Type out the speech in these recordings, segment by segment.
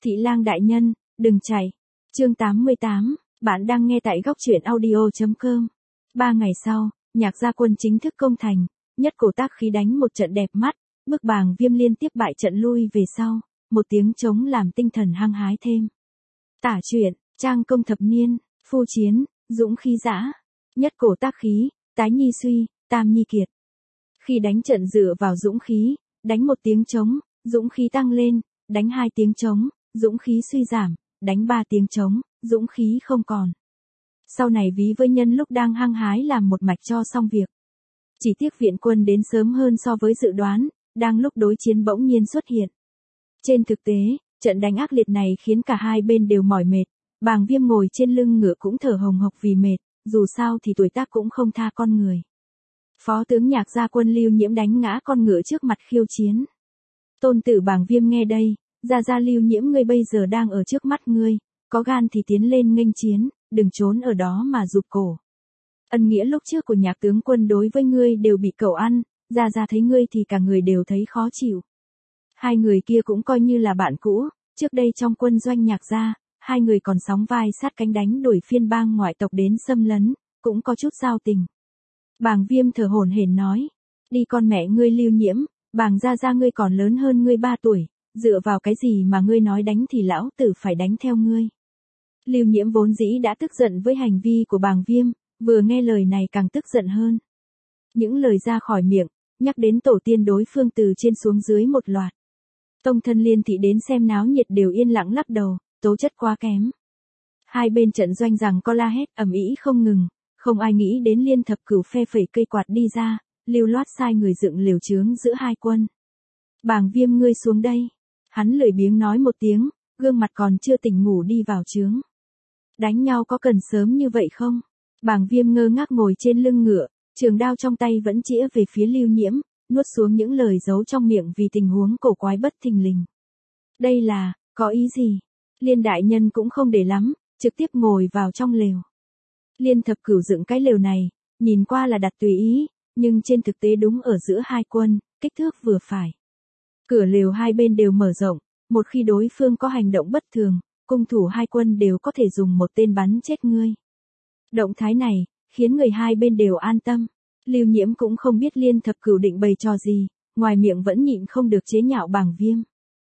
Thị lang đại nhân, đừng chạy. Chương 88, bạn đang nghe tại góc truyện audio.com. 3 ngày sau, Nhạc Gia Quân chính thức công thành, nhất cổ tác khí đánh một trận đẹp mắt, bức Bàng Viêm liên tiếp bại trận lui về sau, một tiếng trống làm tinh thần hăng hái thêm. Tả truyện, trang công thập niên, phu chiến, dũng khí dã, nhất cổ tác khí, tái nhi suy, tam nhi kiệt. Khi đánh trận dựa vào dũng khí, đánh một tiếng trống, dũng khí tăng lên, đánh 2 tiếng trống, dũng khí suy giảm, đánh 3 tiếng trống, dũng khí không còn. Sau này ví với nhân lúc đang hăng hái làm một mạch cho xong việc. Chỉ tiếc viện quân đến sớm hơn so với dự đoán, đang lúc đối chiến bỗng nhiên xuất hiện. Trên thực tế, trận đánh ác liệt này khiến cả hai bên đều mỏi mệt, Bàng Viêm ngồi trên lưng ngựa cũng thở hồng hộc vì mệt, dù sao thì tuổi tác cũng không tha con người. Phó tướng Nhạc Gia Quân Lưu Nhiễm đánh ngã con ngựa trước mặt khiêu chiến. Tôn tử Bàng Viêm nghe đây, gia Lưu Nhiễm ngươi bây giờ đang ở trước mắt ngươi, có gan thì tiến lên nghênh chiến, đừng trốn ở đó mà rụt cổ. Ân nghĩa lúc trước của Nhạc tướng quân đối với ngươi đều bị cậu ăn, gia thấy ngươi thì cả người đều thấy khó chịu. Hai người kia cũng coi như là bạn cũ, trước đây trong quân doanh Nhạc Gia, hai người còn sóng vai sát cánh đánh đuổi phiên bang ngoại tộc đến xâm lấn, cũng có chút giao tình. Bàng Viêm thở hổn hển nói, đi con mẹ ngươi Lưu Nhiễm, Bàng gia ngươi còn lớn hơn ngươi 3 tuổi, dựa vào cái gì mà ngươi nói đánh thì lão tử phải đánh theo ngươi. Lưu Nhiễm vốn dĩ đã tức giận với hành vi của Bàng Viêm, vừa nghe lời này càng tức giận hơn. Những lời ra khỏi miệng, nhắc đến tổ tiên đối phương từ trên xuống dưới một loạt. Tông thân Liên thị đến xem náo nhiệt đều yên lặng lắc đầu, tố chất quá kém. Hai bên trận doanh rằng co la hét ầm ĩ không ngừng, không ai nghĩ đến Liên Thập Cửu phe phẩy cây quạt đi ra, lưu loát sai người dựng lều chướng giữa hai quân. Bàng Viêm ngươi xuống đây. Hắn lười biếng nói một tiếng, gương mặt còn chưa tỉnh ngủ đi vào chướng. Đánh nhau có cần sớm như vậy không? Bàng Viêm ngơ ngác ngồi trên lưng ngựa, trường đao trong tay vẫn chĩa về phía Lưu Nhiễm, nuốt xuống những lời giấu trong miệng vì tình huống cổ quái bất thình lình. Đây là, có ý gì? Liên đại nhân cũng không để lắm, trực tiếp ngồi vào trong lều. Liên Thập Cửu dựng cái lều này, nhìn qua là đặt tùy ý, nhưng trên thực tế đúng ở giữa hai quân, kích thước vừa phải. Cửa lều hai bên đều mở rộng, một khi đối phương có hành động bất thường, cung thủ hai quân đều có thể dùng một tên bắn chết ngươi. Động thái này, khiến người hai bên đều an tâm. Lưu Nhiễm cũng không biết Liên Thập Cửu định bày trò gì, ngoài miệng vẫn nhịn không được chế nhạo Bàng Viêm.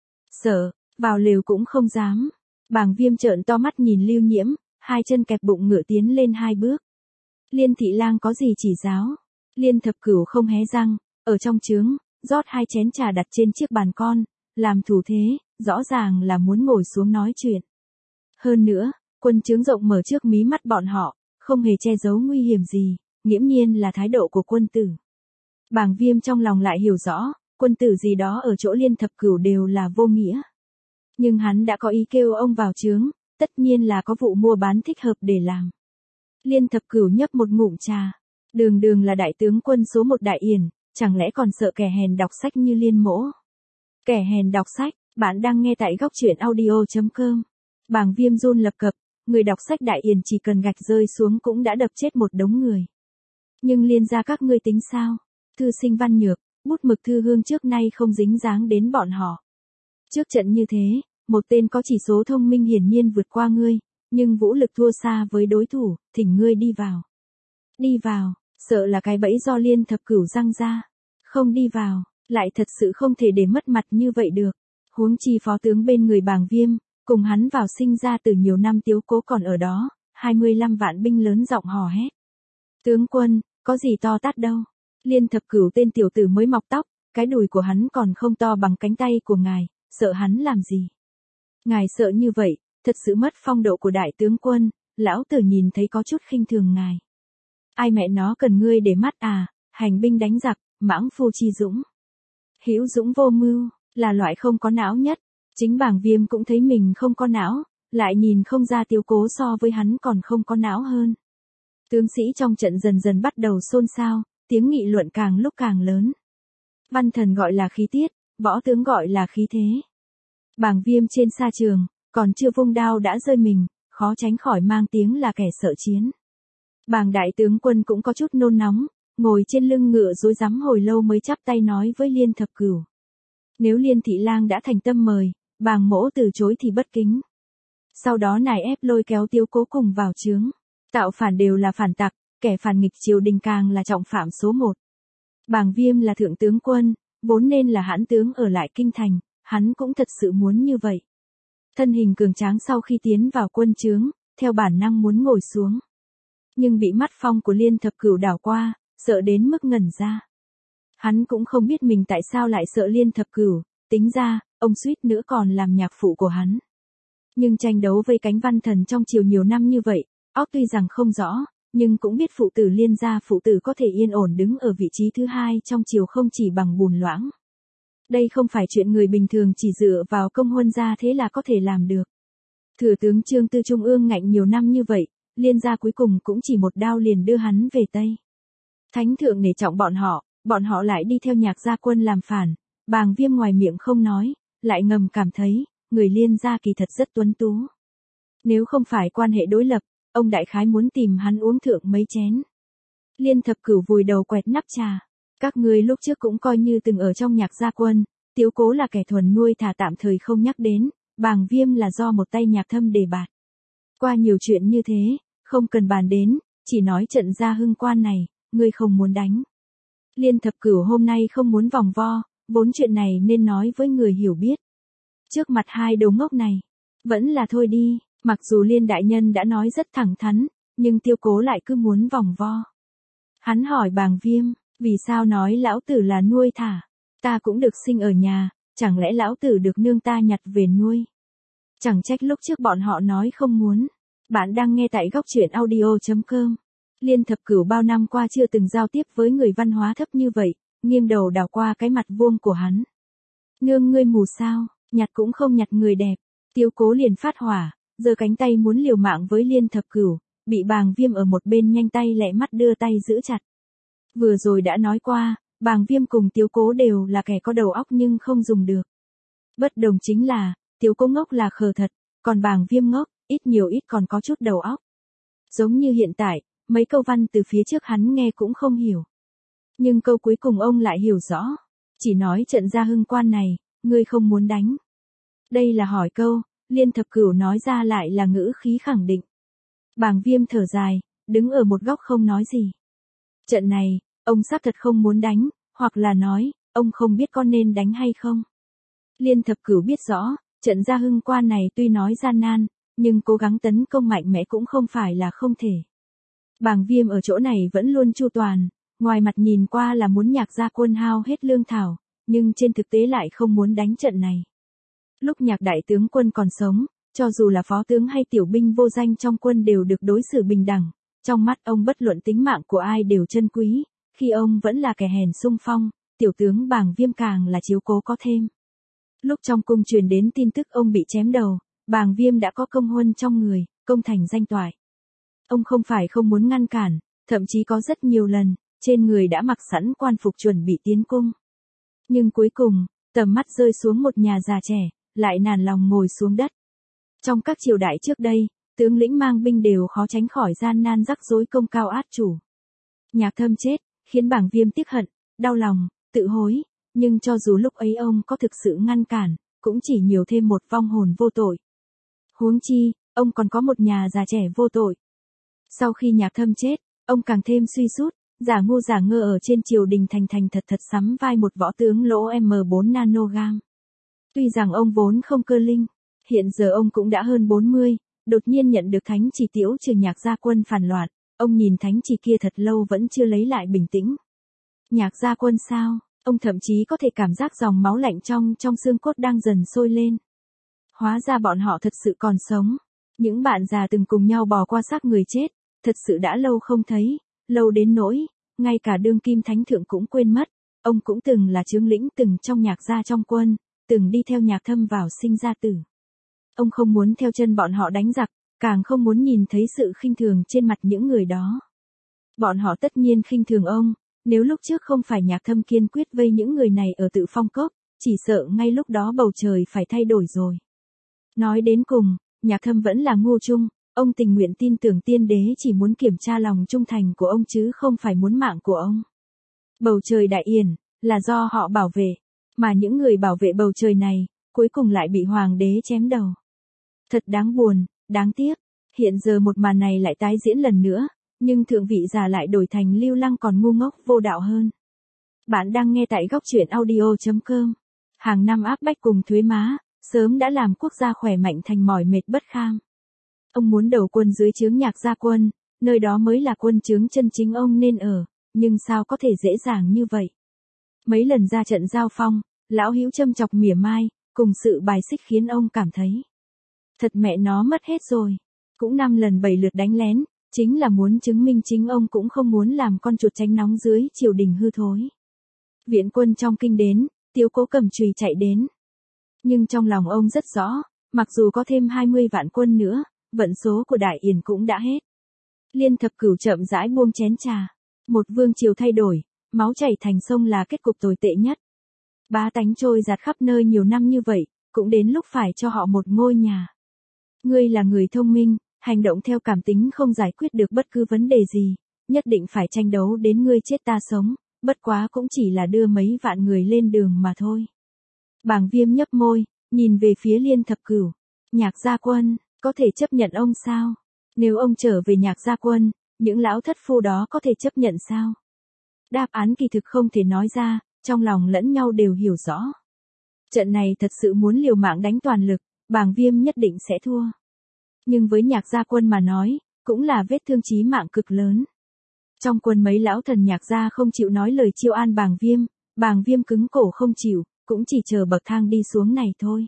Sợ, vào lều cũng không dám. Bàng Viêm trợn to mắt nhìn Lưu Nhiễm, hai chân kẹp bụng ngựa tiến lên 2 bước. Liên thị lang có gì chỉ giáo? Liên Thập Cửu không hé răng, ở trong trướng, rót 2 chén trà đặt trên chiếc bàn con, làm thủ thế, rõ ràng là muốn ngồi xuống nói chuyện. Hơn nữa, quân trướng rộng mở trước mí mắt bọn họ, không hề che giấu nguy hiểm gì, nghiễm nhiên là thái độ của quân tử. Bàng Viêm trong lòng lại hiểu rõ, quân tử gì đó ở chỗ Liên Thập Cửu đều là vô nghĩa. Nhưng hắn đã có ý kêu ông vào trướng, tất nhiên là có vụ mua bán thích hợp để làm. Liên Thập Cửu nhấp một ngụm trà, đường là đại tướng quân số 1 Đại Yển, chẳng lẽ còn sợ kẻ hèn đọc sách như Liên mỗ? Kẻ hèn đọc sách, bạn đang nghe tại góc truyện audio.com. Bàng Viêm run lập cập, người đọc sách Đại Yển chỉ cần gạch rơi xuống cũng đã đập chết một đống người. Nhưng Liên gia các ngươi tính sao? Thư sinh văn nhược, bút mực thư hương trước nay không dính dáng đến bọn họ. Trước trận như thế, một tên có chỉ số thông minh hiển nhiên vượt qua ngươi, nhưng vũ lực thua xa với đối thủ, thỉnh ngươi đi vào. Đi vào, sợ là cái bẫy do Liên Thập Cửu răng ra. Không đi vào, lại thật sự không thể để mất mặt như vậy được. Huống chi phó tướng bên người Bàng Viêm, cùng hắn vào sinh ra từ nhiều năm Tiếu Cố còn ở đó, 25 vạn binh lớn giọng hò hét. Tướng quân, có gì to tát đâu. Liên Thập Cửu tên tiểu tử mới mọc tóc, cái đùi của hắn còn không to bằng cánh tay của ngài, sợ hắn làm gì. Ngài sợ như vậy, thật sự mất phong độ của đại tướng quân, lão tử nhìn thấy có chút khinh thường ngài. Ai mẹ nó cần ngươi để mắt à, hành binh đánh giặc, mãng phu chi dũng. Hữu dũng vô mưu, là loại không có não nhất. Chính Bàng Viêm cũng thấy mình không có não, lại nhìn không ra Tiếu Cố so với hắn còn không có não hơn. Tướng sĩ trong trận dần dần bắt đầu xôn xao, tiếng nghị luận càng lúc càng lớn. Văn thần gọi là khí tiết, võ tướng gọi là khí thế. Bàng Viêm trên sa trường, còn chưa vung đao đã rơi mình, khó tránh khỏi mang tiếng là kẻ sợ chiến. Bàng đại tướng quân cũng có chút nôn nóng, ngồi trên lưng ngựa rối rắm hồi lâu mới chắp tay nói với Liên Thập Cửu. Nếu Liên thị lang đã thành tâm mời, Bàng Mỗ từ chối thì bất kính. Sau đó nài ép lôi kéo Tiếu Cố cùng vào chướng. Tạo phản đều là phản tặc, kẻ phản nghịch triều đình càng là trọng phạm số 1. Bàng Viêm là thượng tướng quân, vốn nên là hãn tướng ở lại kinh thành, hắn cũng thật sự muốn như vậy. Thân hình cường tráng sau khi tiến vào quân trướng, theo bản năng muốn ngồi xuống. Nhưng bị mắt phong của Liên Thập Cửu đảo qua, sợ đến mức ngẩn ra. Hắn cũng không biết mình tại sao lại sợ Liên Thập Cửu, tính ra, ông suýt nữa còn làm nhạc phụ của hắn. Nhưng tranh đấu với cánh văn thần trong triều nhiều năm như vậy, óc tuy rằng không rõ, nhưng cũng biết phụ tử Liên gia phụ tử có thể yên ổn đứng ở vị trí thứ 2 trong triều không chỉ bằng bùn loãng. Đây không phải chuyện người bình thường chỉ dựa vào công huân gia thế là có thể làm được. Thừa tướng Trương Tư trung ương ngạnh nhiều năm như vậy, Liên gia cuối cùng cũng chỉ một đao liền đưa hắn về Tây. Thánh thượng nể trọng bọn họ lại đi theo Nhạc gia quân làm phản, Bàng Viêm ngoài miệng không nói, lại ngầm cảm thấy, người Liên gia kỳ thật rất tuấn tú. Nếu không phải quan hệ đối lập, ông đại khái muốn tìm hắn uống thượng mấy chén. Liên Thập Cửu vùi đầu quẹt nắp trà. Các ngươi lúc trước cũng coi như từng ở trong Nhạc gia quân, Tiếu Cố là kẻ thuần nuôi thả tạm thời không nhắc đến, Bàng Viêm là do một tay Nhạc Thâm đề bạt. Qua nhiều chuyện như thế, không cần bàn đến, chỉ nói trận Gia Hưng quan này, ngươi không muốn đánh. Liên Thập Cửu hôm nay không muốn vòng vo, vốn chuyện này nên nói với người hiểu biết. Trước mặt hai đầu ngốc này, vẫn là thôi đi, mặc dù Liên đại nhân đã nói rất thẳng thắn, nhưng Tiếu Cố lại cứ muốn vòng vo. Hắn hỏi Bàng Viêm, vì sao nói lão tử là nuôi thả, ta cũng được sinh ở nhà, chẳng lẽ lão tử được nương ta nhặt về nuôi? Chẳng trách lúc trước bọn họ nói không muốn. Bạn đang nghe tại góc truyện audio.com. Liên Thập Cửu bao năm qua chưa từng giao tiếp với người văn hóa thấp như vậy, nghiêng đầu đảo qua cái mặt vuông của hắn. Nương ngươi mù sao, nhặt cũng không nhặt người đẹp. Tiếu Cố liền phát hỏa, giơ cánh tay muốn liều mạng với Liên Thập Cửu, bị Bàng Viêm ở một bên nhanh tay lẹ mắt đưa tay giữ chặt. Vừa rồi đã nói qua, Bàng Viêm cùng Tiếu Cố đều là kẻ có đầu óc nhưng không dùng được. Bất đồng chính là, Tiếu Cố ngốc là khờ thật, còn Bàng Viêm ngốc, ít nhiều ít còn có chút đầu óc. Giống như hiện tại, mấy câu văn từ phía trước hắn nghe cũng không hiểu. Nhưng câu cuối cùng ông lại hiểu rõ. Chỉ nói trận Gia Hưng quan này, ngươi không muốn đánh. Đây là hỏi câu, Liên Thập Cửu nói ra lại là ngữ khí khẳng định. Bàng Viêm thở dài, đứng ở một góc không nói gì. Trận này, ông xác thật không muốn đánh, hoặc là nói, ông không biết có nên đánh hay không. Liên Thập Cửu biết rõ, trận Gia Hưng quan này tuy nói gian nan, nhưng cố gắng tấn công mạnh mẽ cũng không phải là không thể. Bàng Viêm ở chỗ này vẫn luôn chu toàn, ngoài mặt nhìn qua là muốn Nhạc gia quân hao hết lương thảo, nhưng trên thực tế lại không muốn đánh trận này. Lúc Nhạc đại tướng quân còn sống, cho dù là phó tướng hay tiểu binh vô danh trong quân đều được đối xử bình đẳng, trong mắt ông bất luận tính mạng của ai đều trân quý, khi ông vẫn là kẻ hèn xung phong, tiểu tướng Bàng Viêm càng là chiếu cố có thêm. Lúc trong cung truyền đến tin tức ông bị chém đầu, Bàng Viêm đã có công huân trong người, công thành danh toại. Ông không phải không muốn ngăn cản, thậm chí có rất nhiều lần, trên người đã mặc sẵn quan phục chuẩn bị tiến cung. Nhưng cuối cùng, tầm mắt rơi xuống một nhà già trẻ, lại nản lòng ngồi xuống đất. Trong các triều đại trước đây, tướng lĩnh mang binh đều khó tránh khỏi gian nan rắc rối công cao át chủ. Nhạc Thâm chết, khiến Bàng Viêm tiếc hận, đau lòng, tự hối, nhưng cho dù lúc ấy ông có thực sự ngăn cản, cũng chỉ nhiều thêm một vong hồn vô tội. Huống chi, ông còn có một nhà già trẻ vô tội. Sau khi Nhạc Thâm chết, ông càng thêm suy sút, giả ngu giả ngơ ở trên triều đình thành thật sắm vai một võ tướng lỗ M4 nanogam. Tuy rằng ông vốn không cơ linh, hiện giờ ông cũng đã hơn 40, đột nhiên nhận được thánh chỉ tiễu trừ Nhạc gia quân phản loạn, ông nhìn thánh chỉ kia thật lâu vẫn chưa lấy lại bình tĩnh. Nhạc gia quân sao? Ông thậm chí có thể cảm giác dòng máu lạnh trong xương cốt đang dần sôi lên. Hóa ra bọn họ thật sự còn sống. Những bạn già từng cùng nhau bò qua xác người chết, thật sự đã lâu không thấy, lâu đến nỗi, ngay cả đương kim thánh thượng cũng quên mất. Ông cũng từng là tướng lĩnh từng trong Nhạc gia trong quân, từng đi theo Nhạc Thâm vào sinh ra tử. Ông không muốn theo chân bọn họ đánh giặc, càng không muốn nhìn thấy sự khinh thường trên mặt những người đó. Bọn họ tất nhiên khinh thường ông, nếu lúc trước không phải Nhạc Thâm kiên quyết vây những người này ở Tự Phong Cốc, chỉ sợ ngay lúc đó bầu trời phải thay đổi rồi. Nói đến cùng, Nhạc Thâm vẫn là ngu chung, ông tình nguyện tin tưởng tiên đế chỉ muốn kiểm tra lòng trung thành của ông chứ không phải muốn mạng của ông. Bầu trời đại yển, là do họ bảo vệ, mà những người bảo vệ bầu trời này, cuối cùng lại bị hoàng đế chém đầu. Thật đáng buồn, đáng tiếc. Hiện giờ một màn này lại tái diễn lần nữa, nhưng thượng vị giả lại đổi thành Lưu Lăng còn ngu ngốc vô đạo hơn. Bạn đang nghe tại góc truyện audio.com. Hàng năm áp bách cùng thuế má, sớm đã làm quốc gia khỏe mạnh thành mỏi mệt bất kham. Ông muốn đầu quân dưới trướng Nhạc Gia Quân, nơi đó mới là quân trướng chân chính ông nên ở, nhưng sao có thể dễ dàng như vậy? Mấy lần ra trận giao phong, lão Hữu châm chọc mỉa mai, cùng sự bài xích khiến ông cảm thấy thật mẹ nó mất hết rồi. Cũng 5 lần 7 lượt đánh lén, chính là muốn chứng minh chính ông cũng không muốn làm con chuột tránh nóng dưới triều đình hư thối. Viện quân trong kinh đến, Tiếu Cố cầm chùy chạy đến. Nhưng trong lòng ông rất rõ, mặc dù có thêm 20 vạn quân nữa, vận số của Đại Yển cũng đã hết. Liên Thập Cửu chậm rãi buông chén trà. Một vương triều thay đổi, máu chảy thành sông là kết cục tồi tệ nhất. Bá tánh trôi giạt khắp nơi nhiều năm như vậy, cũng đến lúc phải cho họ một ngôi nhà. Ngươi là người thông minh, hành động theo cảm tính không giải quyết được bất cứ vấn đề gì, nhất định phải tranh đấu đến ngươi chết ta sống, bất quá cũng chỉ là đưa mấy vạn người lên đường mà thôi. Bàng Viêm nhấp môi, nhìn về phía Liên Thập Cửu. Nhạc Gia Quân, có thể chấp nhận ông sao? Nếu ông trở về Nhạc Gia Quân, những lão thất phu đó có thể chấp nhận sao? Đáp án kỳ thực không thể nói ra, trong lòng lẫn nhau đều hiểu rõ. Trận này thật sự muốn liều mạng đánh toàn lực, Bàng Viêm nhất định sẽ thua. Nhưng với Nhạc Gia Quân mà nói, cũng là vết thương chí mạng cực lớn. Trong quân mấy lão thần Nhạc Gia không chịu nói lời chiêu an Bàng Viêm cứng cổ không chịu, cũng chỉ chờ bậc thang đi xuống này thôi.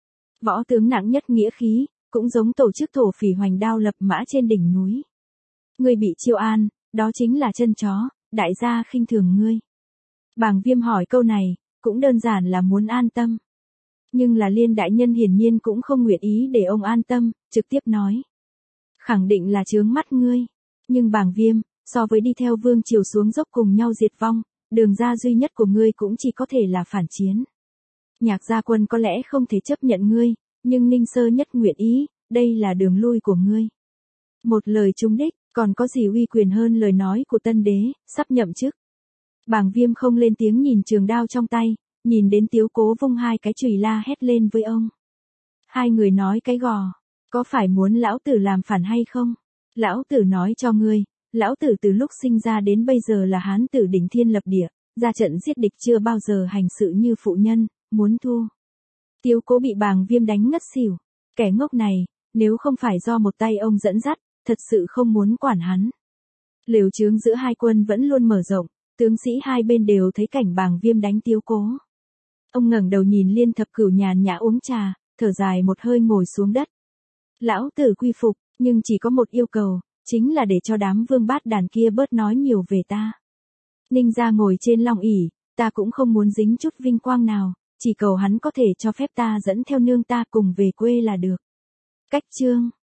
Võ tướng nặng nhất nghĩa khí, cũng giống tổ chức thổ phỉ hoành đao lập mã trên đỉnh núi. Ngươi bị chiêu an, đó chính là chân chó, đại gia khinh thường ngươi. Bàng Viêm hỏi câu này, cũng đơn giản là muốn an tâm. Nhưng là Liên đại nhân hiển nhiên cũng không nguyện ý để ông an tâm, trực tiếp nói. Khẳng định là chướng mắt ngươi. Nhưng Bàng Viêm, so với đi theo vương triều xuống dốc cùng nhau diệt vong, đường ra duy nhất của ngươi cũng chỉ có thể là phản chiến. Nhạc Gia Quân có lẽ không thể chấp nhận ngươi, nhưng Ninh Sơ nhất nguyện ý, đây là đường lui của ngươi. Một lời trúng đích, còn có gì uy quyền hơn lời nói của tân đế, sắp nhậm chức. Bàng Viêm không lên tiếng nhìn trường đao trong tay, nhìn đến Tiếu Cố vung hai cái chùy la hét lên với ông. Hai người nói cái gò, có phải muốn lão tử làm phản hay không? Lão tử nói cho ngươi, lão tử từ lúc sinh ra đến bây giờ là hán tử đỉnh thiên lập địa, ra trận giết địch chưa bao giờ hành sự như phụ nhân, muốn thua. Tiếu Cố bị Bàng Viêm đánh ngất xỉu. Kẻ ngốc này, nếu không phải do một tay ông dẫn dắt, thật sự không muốn quản hắn. Lều chướng giữa hai quân vẫn luôn mở rộng, tướng sĩ hai bên đều thấy cảnh Bàng Viêm đánh Tiếu Cố. Ông ngẩng đầu nhìn Liên Thập Cửu nhàn nhã uống trà, thở dài một hơi ngồi xuống đất. Lão tử quy phục, nhưng chỉ có một yêu cầu, chính là để cho đám vương bát đàn kia bớt nói nhiều về ta. Ninh gia ngồi trên long ỷ, ta cũng không muốn dính chút vinh quang nào, chỉ cầu hắn có thể cho phép ta dẫn theo nương ta cùng về quê là được. Cách chương